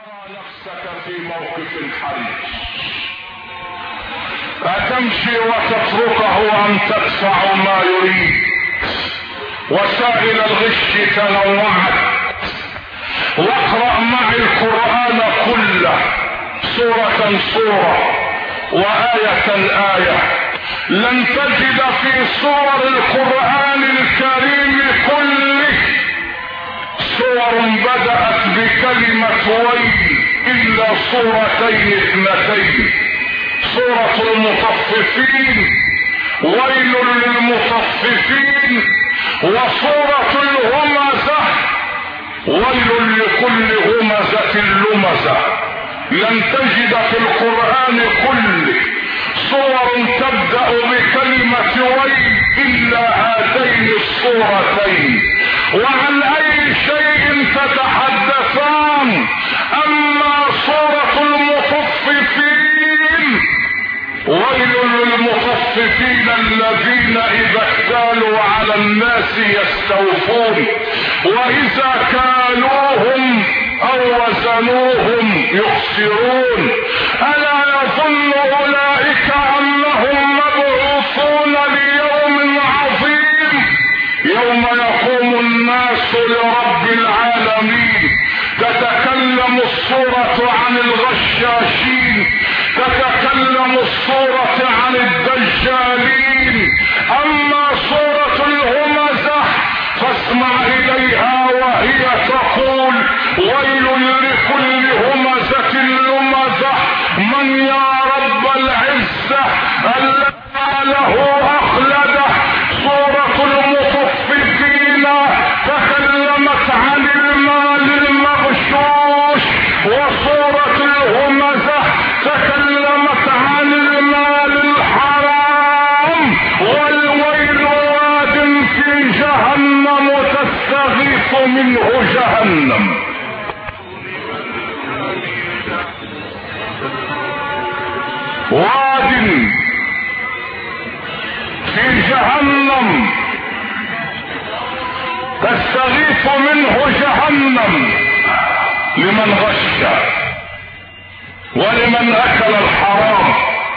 ترى نفسك في موقف حرج، أتمشي وتتركه أم تدفع ما يريد؟ وسائل الغش تنوعت. واقرأ معي القرآن كله سورة سورة وآية آية. لن تجد في سور القرآن الكريم كله سور بدأت بكلمة ويل إلا سورتين اثنتين: سورة المطففين ويل للمطففين، وسورة الهمزة ويل لكل همزة لمزة. لن تجد في القرآن كله صور تبدأ بكلمة ويل إلا هاتين الصورتين. وعن أي شيء تتحدثان؟ أما سورة المطففين ويل للمطففين الذين إذا اكتالوا على الناس يستوفون وإذا كالوهم أو وزنوهم يخسرون. ألا يظن أولئك أنهم مبعوثون ليوم عظيم يوم يقوم الناس لرب العالمين. تتكلم السورة عن الغشاشين، تتكلم السورة عن الدجالين. أما سورة الهمزة فاسمع إليها وهي تقول ويل لكل همزة لمزة من يا رب العزة الذي له أخلده. سورة المطففين تكلمت عن المال المغشوش، وسورة الهمزة تكلمت عن المال الحرام. والويل واد في جهنم تستغيث منه جهنم. واد في جهنم تستغيث منه جهنم لمن غش ولمن اكل الحرام.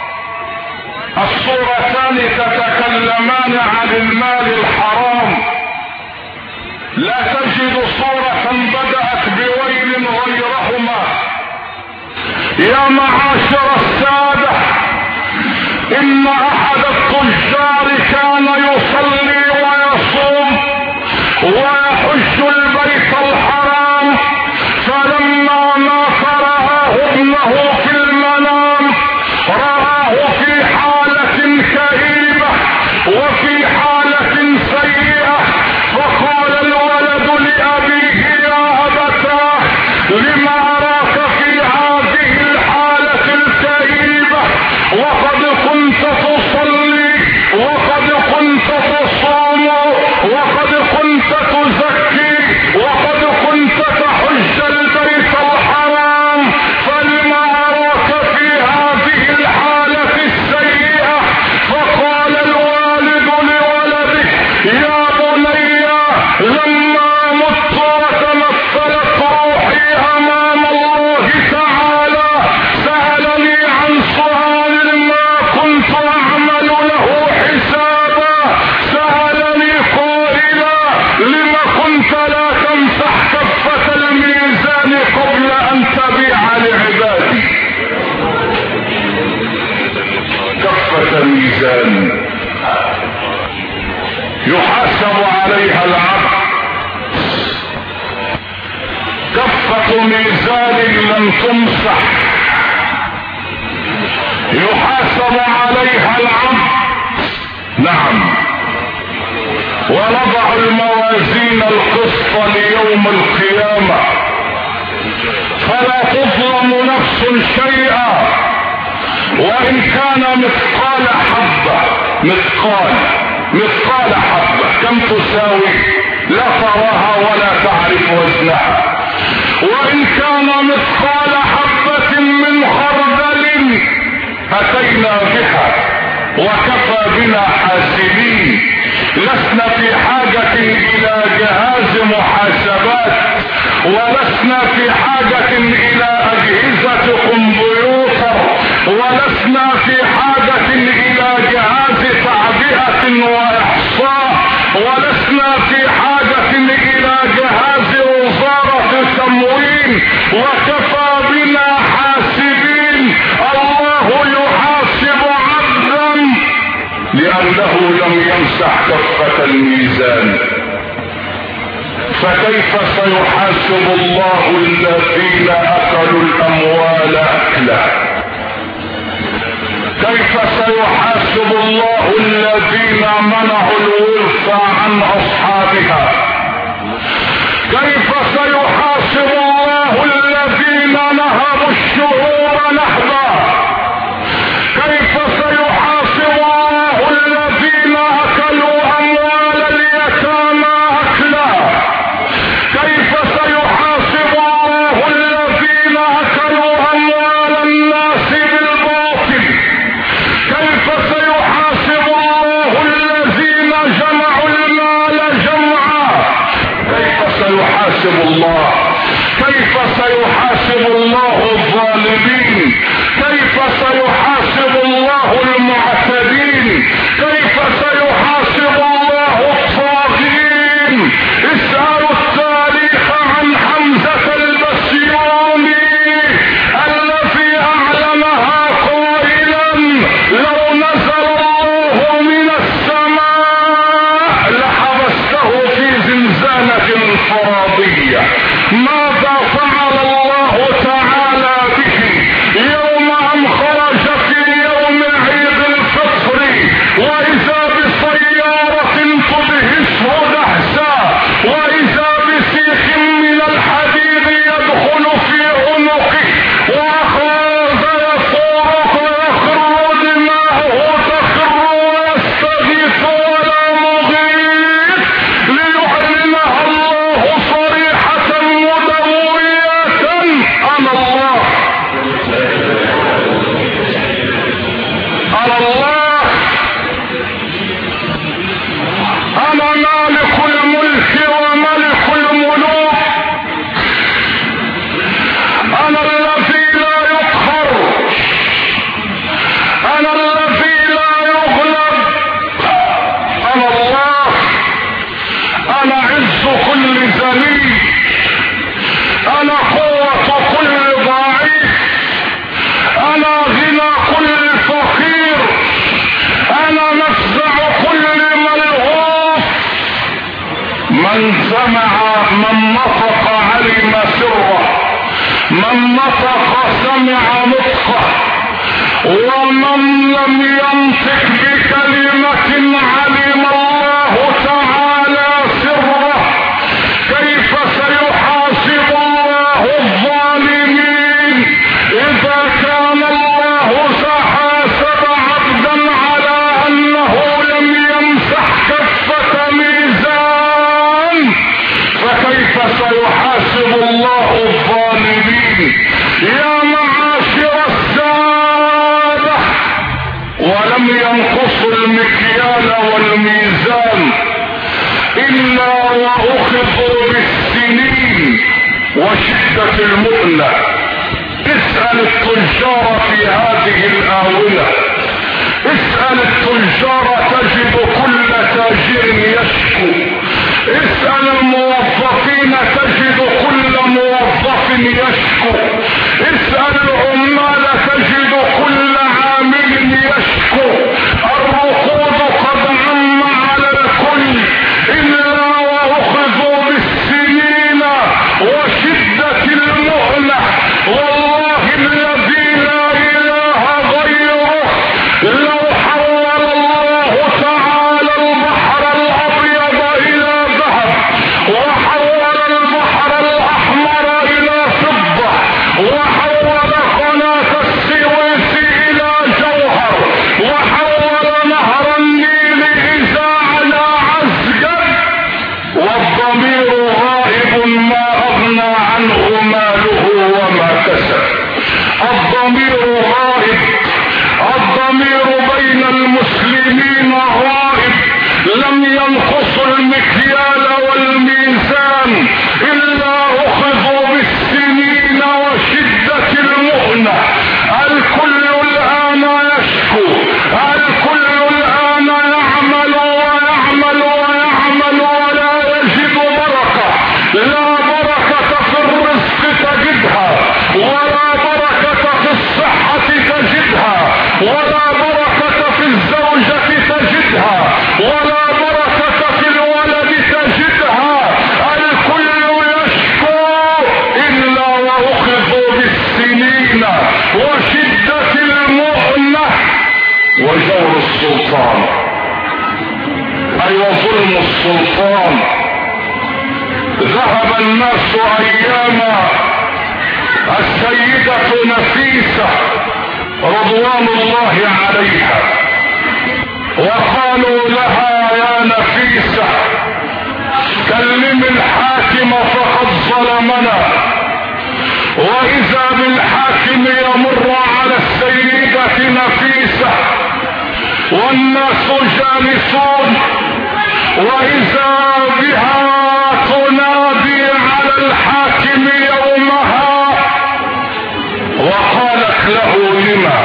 الصورتان تتكلمان عن المال الحرام. لا تجد صورة بدأت بويل غيرهما. يا معاشر السادة، إن أحد التجار كان يصلي ويصوم ويحج البيت الحرام، فلما مات رآه ابنه في المنام، رآه في حالة كئيبة وفي حالة سيئة، فقال الولد لأبيه يا أبتاه لم أراك في هذه الحالة الكئيبة وقد كنت تصلي وقد كنت تصوم وقد كنت تزكي وقد كنت تحج البيت الحرام، فلما أراك في هذه الحالة السيئة؟ فقال الوالد لولده يا بني لما مت وتمثلت روحي أمام الله تعالى سألني عن سؤال ما كنت أعمل له حسابا. سألني قائلا لما كنت لا تمسح كفة الميزان قبل أن تبيع لعبادي. كفة الميزان يحاسب عليها العبد. كفة ميزان لم تمسح يحاسب عليها العبد. نعم. ونضع الموازين القسط ليوم القيامة فلا تظلم نفس شيئا وإن كان مثقال حبة. مثقال حبة كم تساوي؟ لا تراها ولا تعرف وزنها. وإن كان مثقال حبة من خردل أتينا بها وكفى بنا حاسبين. لسنا في حاجة إلى جهاز محاسبات ولسنا في حاجة إلى وكفى بنا حاسبين. الله يحاسب عبدا لأنه لم يمسح كفة الميزان، فكيف سيحاسب الله الذين أكلوا الأموال أكلا؟ كيف سيحاسب الله الذين منعوا الورث عن أصحابها؟ كيف سيحاسب الله الذين نهبوا الشهور نهبا؟ كيف سيحاسب الله الذين أكلوا أموال اليتامى أكلا؟ كيف سيحاسب الله الذين أكلوا أموال الناس بالباطل؟ كيف سيحاسب الله الذين جمعوا المال جمعا؟ كيف سيحاسب الله؟ كيف سيحاسب الله الظالمين؟ كيف سيحاسب الله المعتدين؟ كيف سيحاسب الله الطاغين؟ اسألوا التاريخ عن حمزة البسيوني الذي أعلنها قائلا لو نزل الله من السماء لحبسته في زنزانة فرضية. ماذا فعل الله تعالى به يوم أن خرج في يوم عيد الفطر وإذا بسيارة تدهشه دهسا، وإذا بسيخ من الحديد يدخل في عنقه وأخذ يصورك ويخر دماؤه تخر ويستغيث ولا مغيث ليعلنها الله صريحة مدوية: أنا الله، أنا الله، أنا مالك الملك وملك الملوك، أنا الذي لا يقهر، أنا الذي لا يغلب، أنا الله، أنا عز كل ذليل، أنا قوة كل ضعيف، أنا غنى كل فقير، أنا مفزع كل ملهوف. من سمع من نطق علم سره، من نطق سمع نطقه، ومن لم ينطق بكلمة علم الله تعالى سره. كيف سيحاسب الله الظالمين إذا كان الله سحاسب عبدا على أنه لم يمسح كفة ميزان؟ فكيف سيحاسب الله الظالمين؟ يا معاشر السادة، ولم ينقصوا المكيال والميزان إلا وأخذوا بالسنين وشدة المؤنة. اسأل التجار في هذه الآونة، اسأل التجار تجد كل تاجر يشكو، اسأل الموظفين تجد كل موظف يشكو، اسأل العمال تجد كل عامل يشكو. الركود قد عم على الكل إلا وأخذوا بالسنين وشدة المهلة. والله الذي لا إله غيره لو حول الله تعالى البحر الأبيض الناس اياما السيدة نفيسة رضوان الله عليها، وقالوا لها يا نفيسة كلم الحاكم فقد ظلمنا. واذا بالحاكم يمر على السيدة نفيسة والناس جالسون، واذا بها تنادي على الحاكم يومها وقالت له لما؟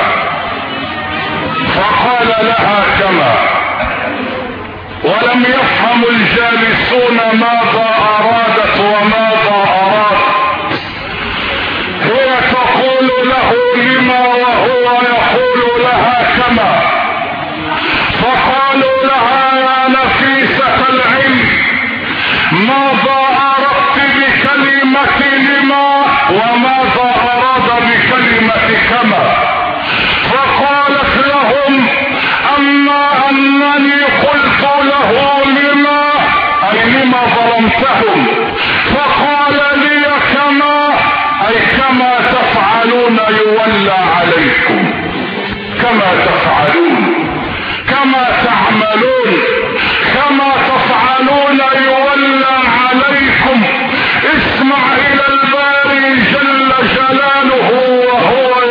فقال لها كما. ولم يفهم الجالسون ماذا ارادت وماذا اراد. هي تقول له لما وهو يقول لها كما. فقالوا لها يا نفيسة العلم ماذا اردت بكلمة لما وماذا اراد بكلمة كما؟ فقالت لهم اما انني قلت له لما اي لما ظلمتهم، فقال لي كما اي كما تفعلون يولى عليكم، كما تفعلون كما تعملون كما تفعلون يولى عليكم. اسمع الى الباري جل جلاله وهو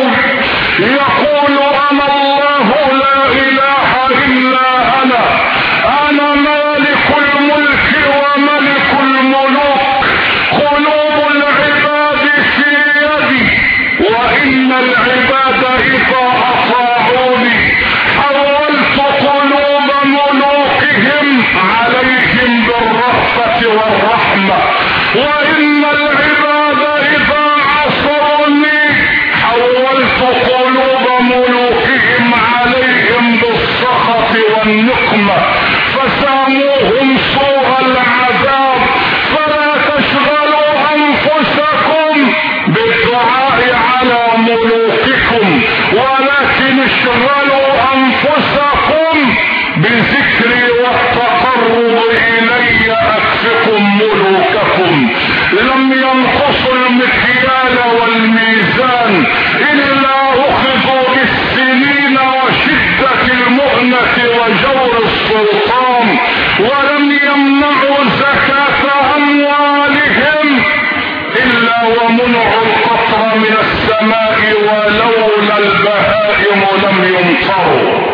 يقول انا الله لا اله الا انا مالك الملك وملك الملوك، قلوب العباد في يدي، وان العباد اذا اطاعوني حولت قلوب ملوكهم عليهم بالرأفة والرحمة، وان العباد اذا عصوني حولت قلوب ملوكهم عليهم بالسخط والنقمة، فساموهم سوء العذاب. فلا تشغلوا انفسكم بالدعاء على ملوككم، ولكن اشغلوا انفسكم بذكري والتقرب الي اكفكم ملوككم. لم ينقصوا المكيال والميزان الا اخذوا بالسنين وشدة المؤنة وجور السلطان، ولم يمنعوا زكاة اموالهم الا ومنعوا القطر من السماء ولولا البهائم لم يمطروا.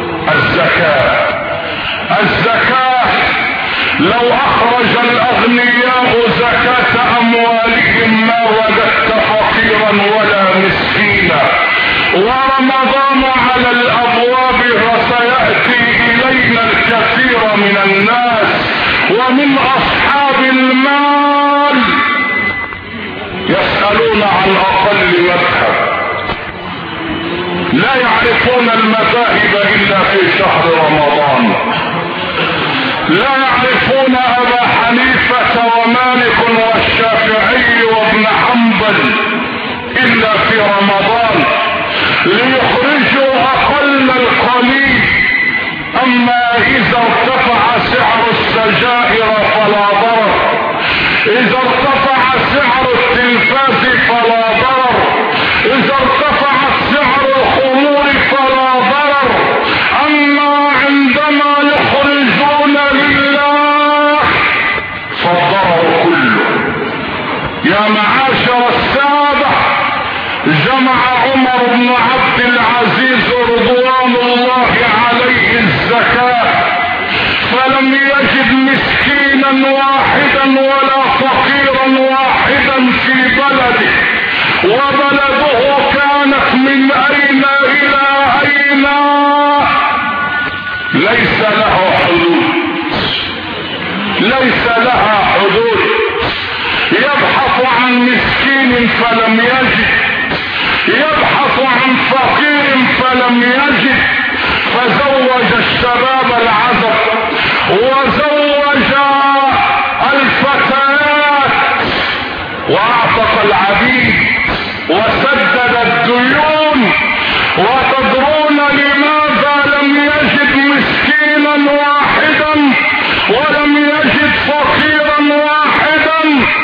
الزكاة لو اخرج الاغنياء زكاة اموالهم ما وجدت فقيرا ولا مسكينا. ورمضان على الابواب وسيأتي الينا الكثير من الناس ومن اصحاب المال يسألون عن اقل مذهب، لا يعرفون المذاهب الا في شهر رمضان، لا يعرفون ابا حنيفة ومالك والشافعي وابن حنبل الا في رمضان ليخرجوا اقل القليل. اما اذا ارتفع سعر السجائر فلا ضرر، اذا ارتفع سعر التلفاز فلا ضرر، اذا ارتفع سعر الخمور فلا ضرر. اما عندما يخرجون لله فالضرر كله. يا معاشر السادة، جمع عمر بن عبد العزيز رضوان الله عليه الزكاة، فلم يجد مسكينا واحدا ولا فقيرا واحدا في بلده، وبلده كانت من اين الى اين ليس له حدود، ليس لها حدود. يبحث عن مسكين فلم يجد، يبحث عن فقير فلم يجد، فزوج الشباب العزب وزوج الفتيات واعتق العبيد وسدد الديون. وتدرون لماذا لم يجد مسكينا واحدا ولم يجد فقيرا واحدا؟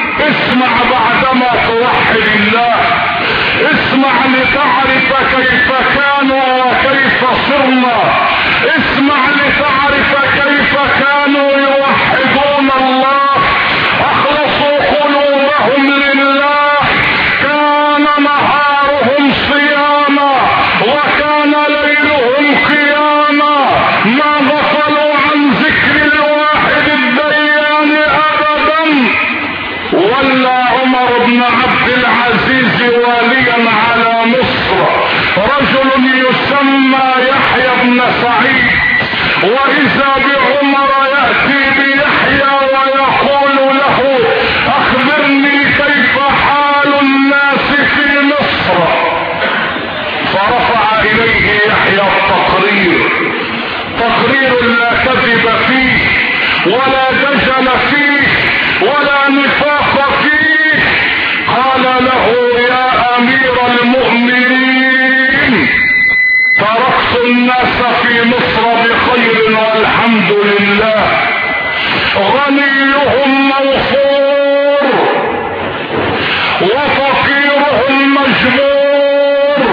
وفقيرهم مجبور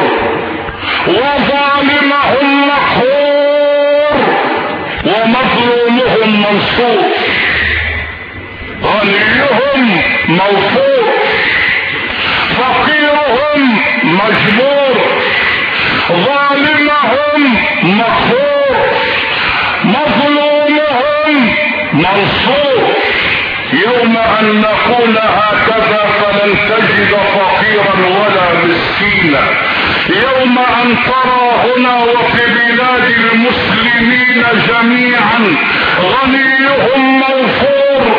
وظالمهم مقهور ومظلومهم منصور، غنيهم موفور، فقيرهم مجبور، ظالمهم مقهور، مظلومهم منصور. يوم ان نقول هكذا فلن تجد فقيرا ولا مسكينا. يوم ان ترى هنا وفي بلاد المسلمين جميعا غنيهم موفور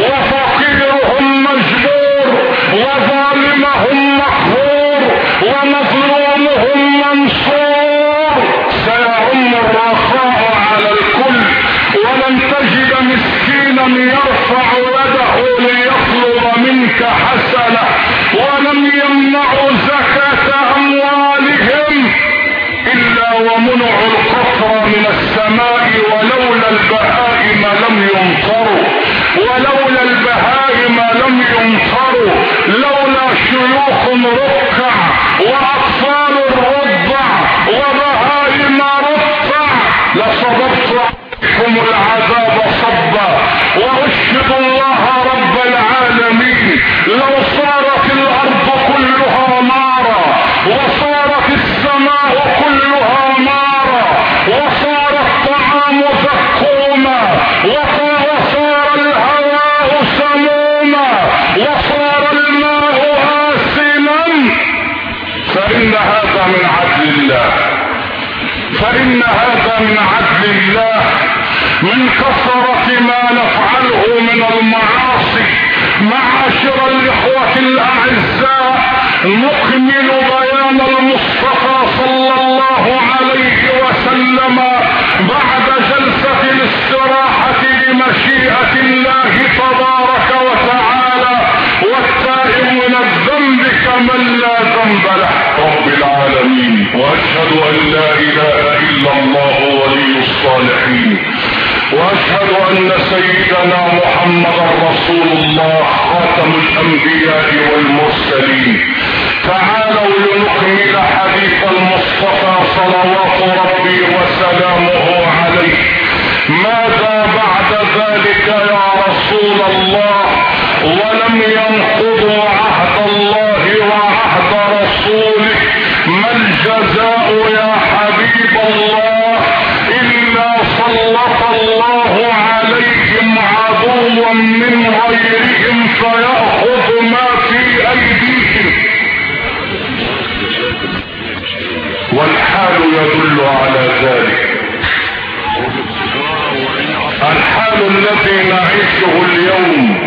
وفقيرهم مجبور وظالمهم مقهور ومظلومهم منصور، سيعم الرخاء على الكل، ولن تجد مسكينا يرفع يده ليطلب منك حسنة، ولم يمنعوا زكاة أموالهم إلا ومنعوا القطر من السماء، ولولا البهائم لم يمطروا، ولولا البهائم لم يمطروا، لولا شيوخ ركع وأطفال رضع وبهائم رضع لصببت عليكم العذاب صبا، وأشهد الله رب العالمين لو صارت الأرض كلها نارا وصارت السماء كلها نارا وصار الطعام زقوما وصار الهواء سموما وصار الماء آسنا، فإن هذا من عدل الله، فإن هذا من عدل الله. من كثرة ما نفعله من المعاصي معاشر الإخوة الأعزاء نكمل بيان المصطفى صلى الله عليه وسلم بعد جلسة الاستراحة بمشيئة الله تبارك وتعالى، والتائب من الذنب كمن لا ذنب له رب العالمين. وأشهد أن لا إله إلا الله ولي الصالحين، واشهد ان سيدنا محمدا رسول الله خاتم الانبياء والمرسلين. تعالوا لنكمل حديث المصطفى صلوات ربي وسلامه عليه. ماذا بعد ذلك يا رسول الله؟ ولم ينقضوا عهد الله وعهد رسوله، ما الجزاء يا حبيب الله إلا سلط الله عليهم عدوا من غيرهم فيأخذ ما في أيديهم، والحال يدل على ذلك. الحال الذي نعيشه اليوم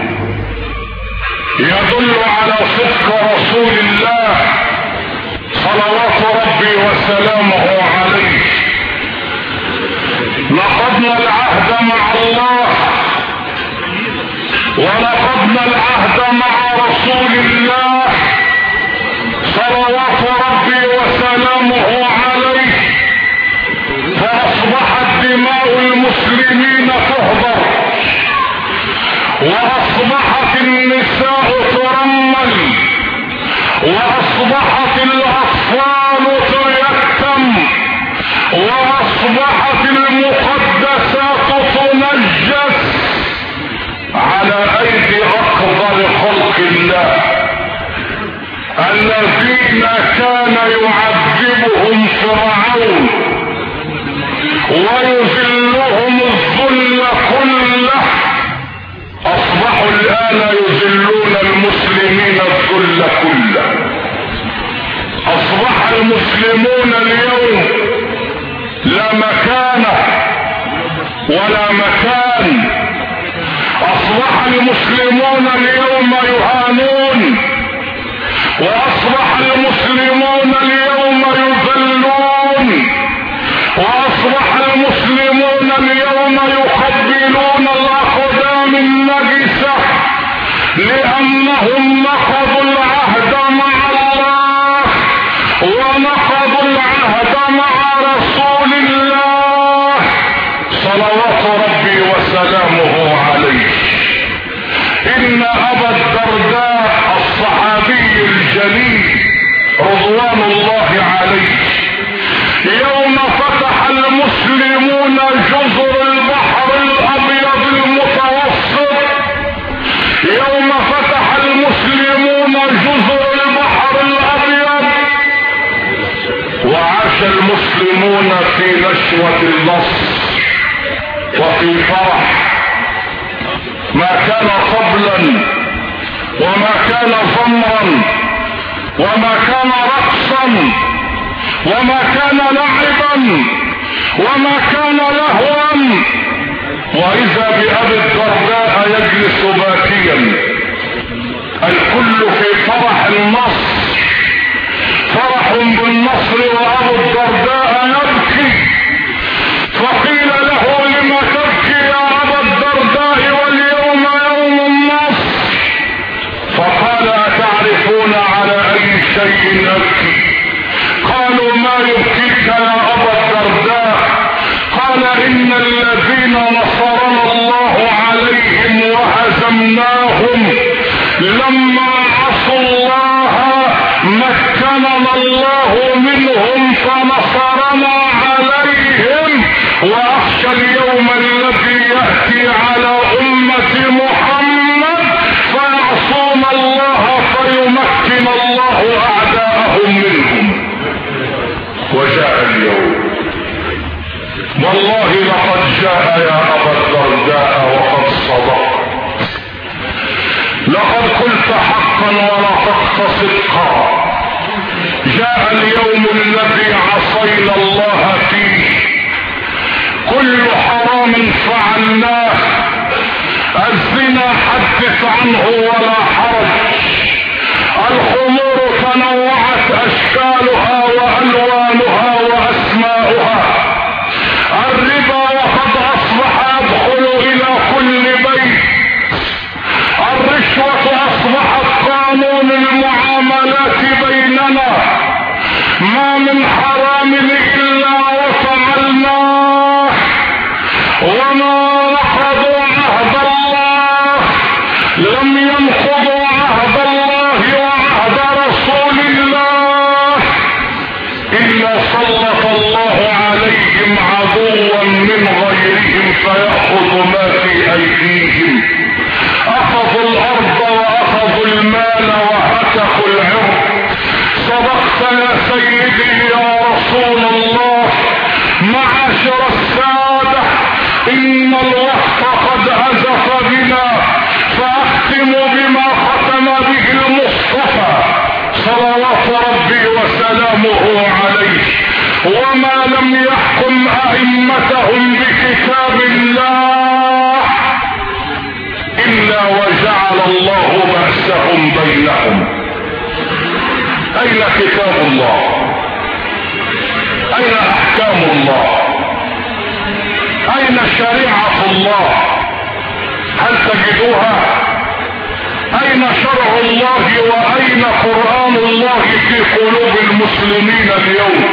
يدل على صدق رسول الله صلوات ربي وسلامه عليه. نقضنا العهد مع الله ونقضنا العهد مع رسول الله صلوات ربي وسلامه عليه، فأصبحت دماء المسلمين تهدر، وأصبحت النساء ترمل، وأصبحت الأطفال تيتم، وأصبحت المقدسات تنجس على أيدي أقدر خلق الله الذين كان يعذبهم فرعون ويذلهم الذل كله، أصبحوا الآن يذلون المسلمين الذل كله. أصبح المسلمون اليوم لا مكانة ولا مكان، أصبح المسلمون اليوم يهانون، وأصبح المسلمون اليوم يذلون، وأصبح المسلمون اليوم يقبلون الأقدام النجسة لأنهم نقضوا العهد مع الله ونقضوا العهد مع رسول الله صلوات ربي وسلامه عليه. إن أبا الدرداء الصحابي نشوة النصر وفي فرح ما كان طبلا وما كان زمرا وما كان رقصا وما كان لعبا وما كان لهوا. واذا بأبي الدرداء يجلس باكيا، الكل في فرح النصر، فرح بالنصر وابو الدرداء يبكي. فقيل له لما تبكي يا ابا الدرداء واليوم يوم النصر؟ فقال اتعرفون على اي شيء ابكي؟ قالوا ما يبكيك يا ابا الدرداء؟ قال ان الذين نصرنا الله عليهم وهزمناهم لما عصوا الله مكننا الله منهم فنصرنا عليهم. واخشى اليوم الذي ياتي على امه محمد فيعصون الله فيمكن الله اعداءهم منهم. وجاء اليوم، والله لقد جاء يا ابا الدرداء وقد صدقت، لقد قلت حقا ونطقت صدقا. جاء اليوم الذي عصينا الله فيه، كل حرام فعلناه، الزنا حدث عنه ولا حرج، الخمور تنوعت اشكالها والوانها واسماؤها، الربا وقد اصبح يدخل الى كل بيت، الرشوة اصبحت قانون المعاملات بيننا، ما من حرام الا وفعلناه، وما نقضوا عهد الله لم ينقضوا عهد الله وعهد رسول الله الا سلط الله عليهم عدوا من غيرهم فيأخذ ما في ايديهم. اخذوا الارض واخذوا المال وهتكوا العرض. صدقت يا سيدي يا رسول الله. معاشر السادة، ان الوقت قد ازف بنا، فاختم بما ختم به المصطفى صلوات ربي وسلامه عليه. وما لم يحكم ائمتهم بكتاب الله الا وجعل الله بأسهم بينهم. اين كتاب الله؟ اين احكام الله؟ اين شريعة الله؟ هل تجدوها؟ اين شرع الله واين قرآن الله في قلوب المسلمين اليوم؟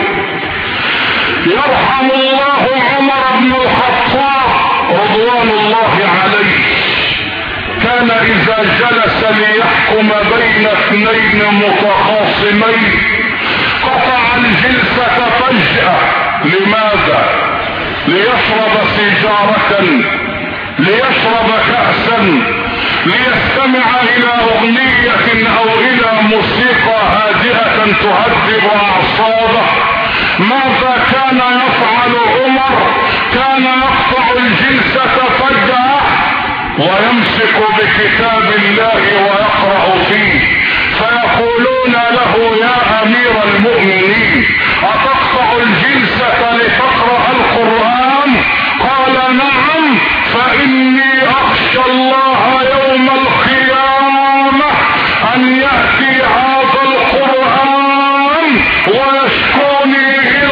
يرحم الله عمر بن الخطاب رضوان الله عليه، كان اذا جلس ليحكم بين اثنين متخاصمين قطع الجلسة فجأة. لماذا؟ ليشرب سيجارة، ليشرب كأسا، ليستمع الى اغنية او الى موسيقى هادئة تهذب اعصابه. ماذا كان يفعل عمر؟ كان يقطع الجلسة فجأة ويمسك بكتاب الله ويقرأ فيه، فيقولون له يا امير المؤمنين اتقطع الجلسة لتقرأ القرآن؟ قال نعم، فاني اخشى الله يوم القيامة ان يأتي هذا القرآن ويشكوني الى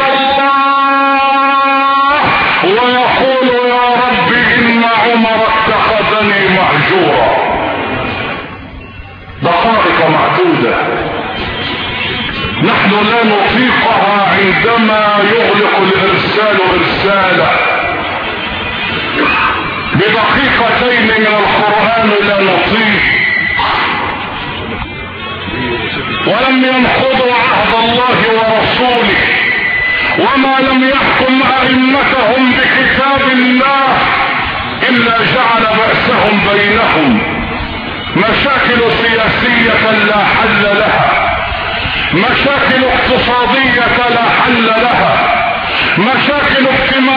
الله ويقول يا رب ان عمر اتخذني مهجورا. دقائق معدودة نحن لا نطيقها عندما يغلق الارسال ارساله. بدقيقتين من القرآن لا نطيق، ولم ينقضوا عهد الله ورسوله، وما لم يحكم ائمتهم بكتاب الله الا جعل بأسهم بينهم. مشاكل سياسية لا حل لها، مشاكل اقتصادية لا حل لها، مشاكل اجتماعية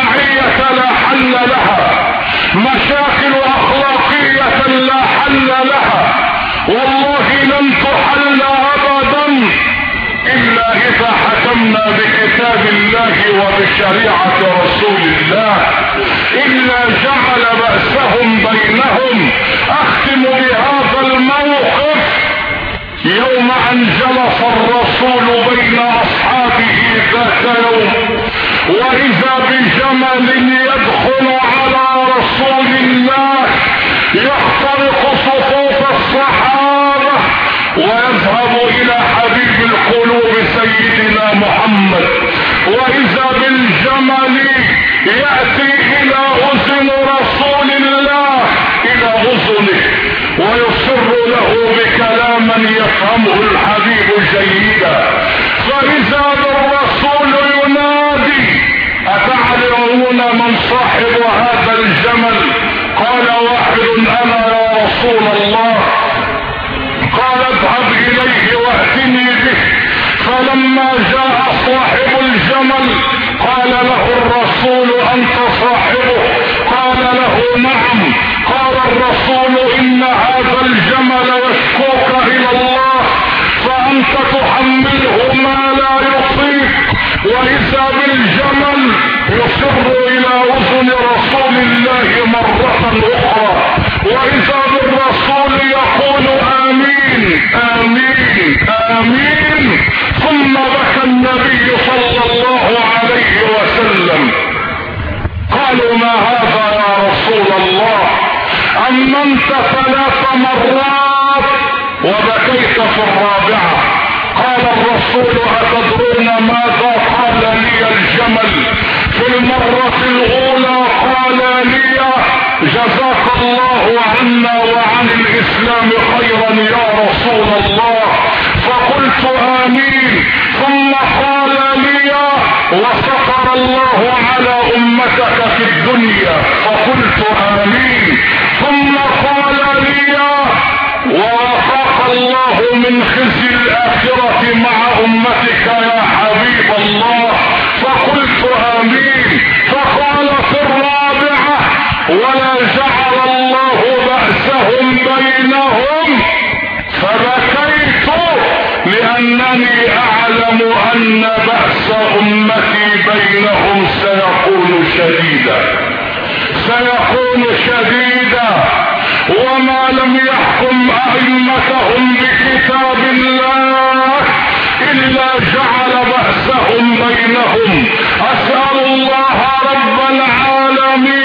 حل لها، مشاكل اخلاقية لا حل لها، والله لن تحل ابدا الا اذا حكمنا بكتاب الله وبشريعة رسول الله، الا جعل بأسهم بينهم. اختم بهذا الموقف يوم ان جلس الرسول بين اصحابه ذات يوم، واذا بجمل يدخل على رسول الله يخترق صفوف الصحابة ويذهب الى حبيب القلوب سيدنا محمد، واذا بالجمل يأتي الى اذن رسول الله، الى اذنه، ويصر له بكلاما يفهمه الحبيب جيدا. فاذا بالرسول ينادي: اتعلمون من صاحب هذا الجمل؟ قال واحد: انا يا رسول الله. قال: اذهب اليه واتني به. فلما جاء صاحب الجمل قال له الرسول: انت صاحبه؟ قال له: نعم. قال الرسول: ان هذا الجمل يشكوك الى الله، فانت تحمله ما لا يطيق. واذا بالجمل يصر الى اذن رسول الله مرة اخرى، واذا بالرسول يقول: امين امين امين. ثم بكى النبي صلى الله عليه وسلم. قالوا: ما هذا يا رسول الله؟ أمنت 3 مرات وبكيت في الرابعة. قال الرسول: أتدرون ماذا قال لي الجمل؟ في المرة الأولى قال لي: جزاك الله عنا وعن الإسلام خيرا يا رسول الله. فقلت آمين. ثم قال لي: وستر الله على أمتك في الدنيا. فقلت آمين. ثم قال لي: ووفاق الله من خزي الآخرة مع أمتك يا حبيب الله. فقلت آمين. فقال في الرابعة: ولا جعل الله بأسهم بينهم. فبكيت لأنني أعلم أن بأس أمتي بينهم سيكون شديدا، وما لم يحكم أئمتهم بكتاب الله إلا جعل بأسهم بينهم. أسأل الله رب العالمين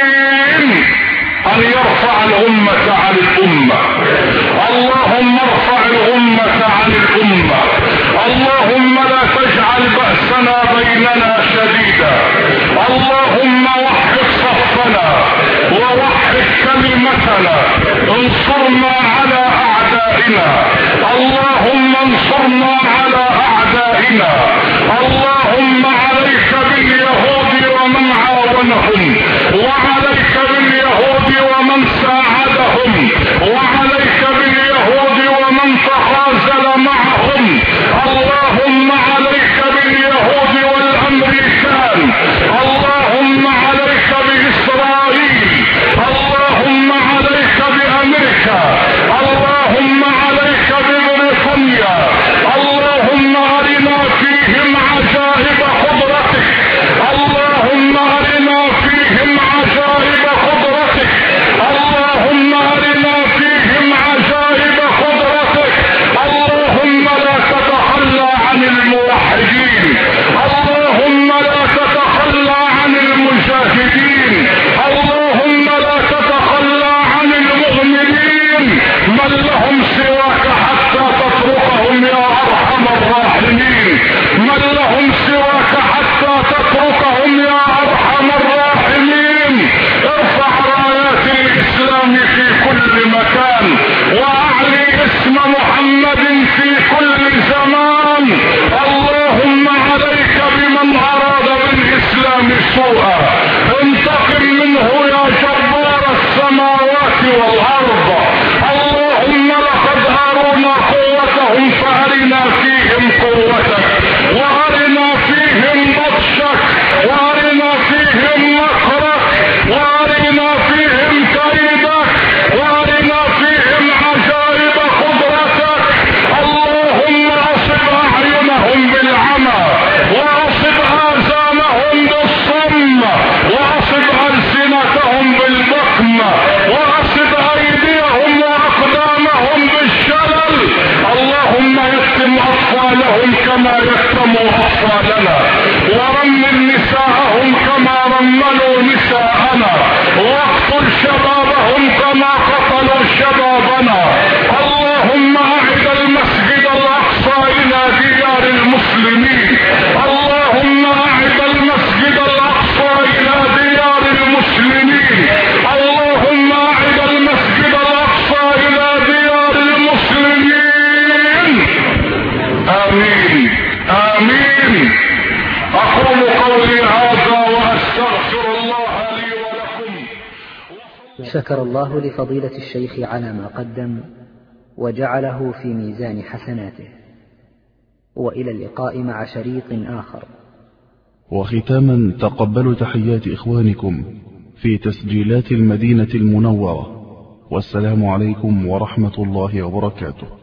أن يرفع الأمة عن الأمة. اللهم ارفع الأمة عن الأمة. اللهم لا تجعل بأسنا بيننا شديدا. اللهم وحد صفنا ووحد كلمتنا. انصرنا على أعدائنا. اللهم انصرنا على أعدائنا. اللهم عليك باليهود ومن عاونهم، وعليك باليهود ومن ساعدهم، وعليك باليهود ومن تخاذل معهم. اللهم عليك باليهود والامريكان. اللهم عليك باسرائيل. اللهم عليك بامريكا. اللهم عليك ببريطانيا. اللهم ارنا فيهم عجائب قدرتك. شكر الله لفضيلة الشيخ على ما قدم وجعله في ميزان حسناته، وإلى اللقاء مع شريط آخر. وختاما تقبلوا تحيات إخوانكم في تسجيلات المدينة المنورة، والسلام عليكم ورحمة الله وبركاته.